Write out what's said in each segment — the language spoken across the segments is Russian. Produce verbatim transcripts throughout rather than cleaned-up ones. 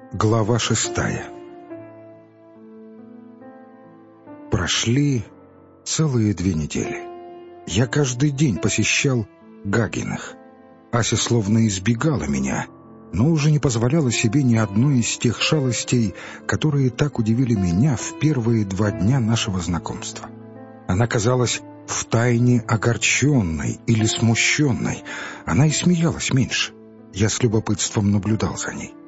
Глава шестая. Прошли целые две недели. Я каждый день посещал Гагиных. Ася словно избегала меня, но уже не позволяла себе ни одной из тех шалостей, которые так удивили меня в первые два дня нашего знакомства. Она казалась втайне огорченной или смущенной. Она и смеялась меньше. Я с любопытством наблюдал за ней.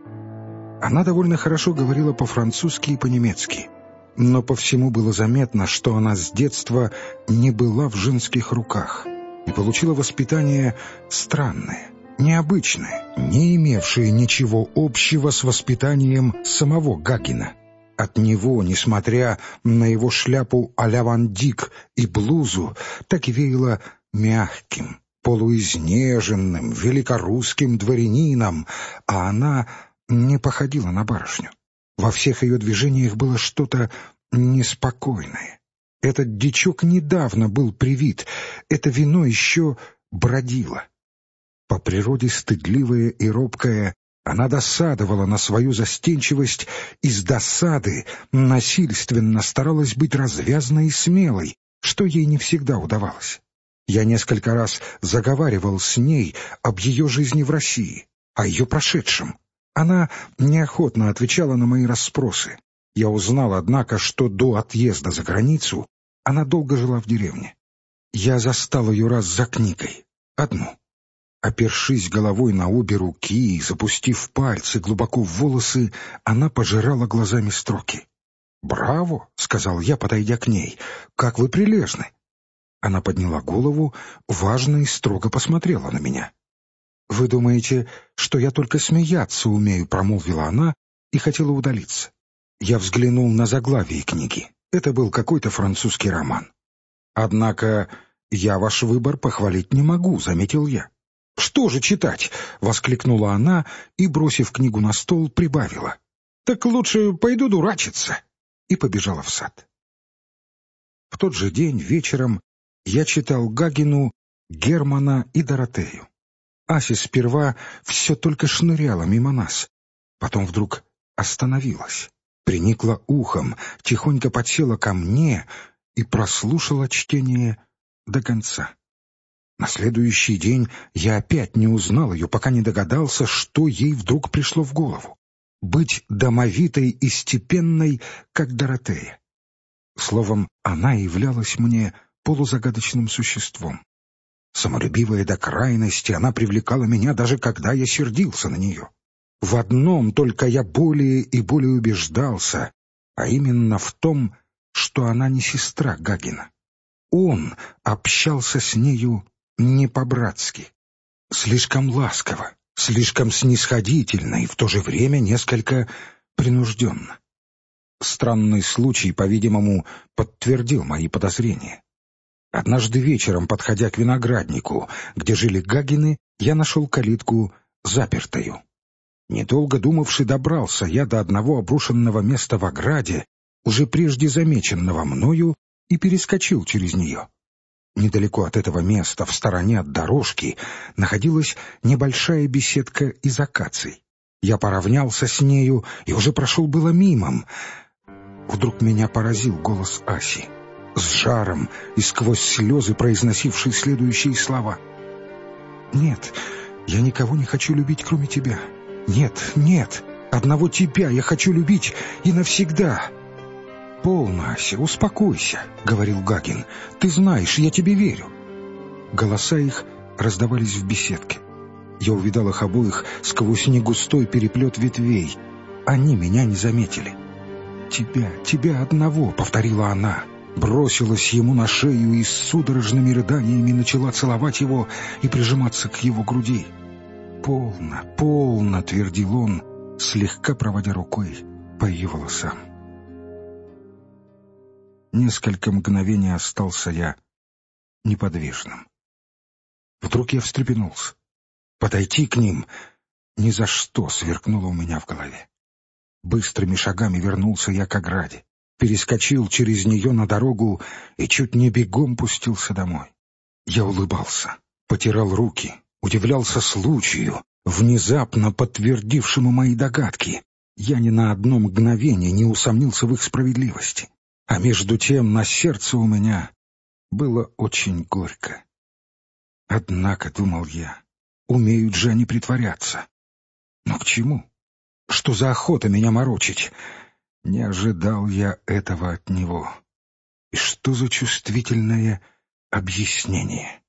Она довольно хорошо говорила по-французски и по-немецки, но по всему было заметно, что она с детства не была в женских руках и получила воспитание странное, необычное, не имевшее ничего общего с воспитанием самого Гагина. От него, несмотря на его шляпу а-ля Ван Дик и блузу, так и веяло мягким, полуизнеженным, великорусским дворянином, а она не походила на барышню. Во всех ее движениях было что-то неспокойное. Этот дичок недавно был привит, это вино еще бродило. По природе стыдливая и робкая, она досадовала на свою застенчивость и с досады насильственно старалась быть развязной и смелой, что ей не всегда удавалось. Я несколько раз заговаривал с ней об ее жизни в России, о ее прошедшем. Она неохотно отвечала на мои расспросы. Я узнал, однако, что до отъезда за границу она долго жила в деревне. Я застал ее раз за книгой, одну. Опершись головой на обе руки и запустив пальцы глубоко в волосы, она пожирала глазами строки. «Браво!» — сказал я, подойдя к ней. «Как вы прилежны!» Она подняла голову, важно и строго посмотрела на меня. «Вы думаете, что я только смеяться умею?» — промолвила она и хотела удалиться. Я взглянул на заглавие книги. Это был какой-то французский роман. «Однако я ваш выбор похвалить не могу», — заметил я. «Что же читать?» — воскликнула она и, бросив книгу на стол, прибавила. «Так лучше пойду дурачиться», и побежала в сад. В тот же день вечером я читал Гагину «Германа и Доротею». Ася сперва все только шныряла мимо нас, потом вдруг остановилась, приникла ухом, тихонько подсела ко мне и прослушала чтение до конца. На следующий день я опять не узнал ее, пока не догадался, что ей вдруг пришло в голову — быть домовитой и степенной, как Доротея. Словом, она являлась мне полузагадочным существом. Самолюбивая до крайности, она привлекала меня, даже когда я сердился на нее. В одном только я более и более убеждался, а именно в том, что она не сестра Гагина. Он общался с нею не по-братски, слишком ласково, слишком снисходительно и в то же время несколько принужденно. Странный случай, по-видимому, подтвердил мои подозрения. Однажды вечером, подходя к винограднику, где жили Гагины, я нашел калитку запертою. Недолго думавши, добрался я до одного обрушенного места в ограде, уже прежде замеченного мною, и перескочил через нее. Недалеко от этого места, в стороне от дорожки, находилась небольшая беседка из акаций. Я поравнялся с нею и уже прошел было мимом. Вдруг меня поразил голос Аси, с жаром и сквозь слезы произносивший следующие слова. «Нет, я никого не хочу любить, кроме тебя. Нет, нет, одного тебя я хочу любить и навсегда». «Полно, Ася, успокойся», — говорил Гагин. «Ты знаешь, я тебе верю». Голоса их раздавались в беседке. Я увидал их обоих сквозь негустой переплет ветвей. Они меня не заметили. «Тебя, тебя одного», — повторила она. Бросилась ему на шею и с судорожными рыданиями начала целовать его и прижиматься к его груди. «Полно, полно», — твердил он, слегка проводя рукой по ее волосам. Несколько мгновений остался я неподвижным. Вдруг я встрепенулся. Подойти к ним ни за что сверкнуло у меня в голове. Быстрыми шагами вернулся я к ограде, перескочил через нее на дорогу и чуть не бегом пустился домой. Я улыбался, потирал руки, удивлялся случаю, внезапно подтвердившему мои догадки. Я ни на одно мгновение не усомнился в их справедливости. А между тем на сердце у меня было очень горько. Однако, думал я, умеют же они притворяться. Но к чему? Что за охота меня морочить? Не ожидал я этого от него. И что за чувствительное объяснение?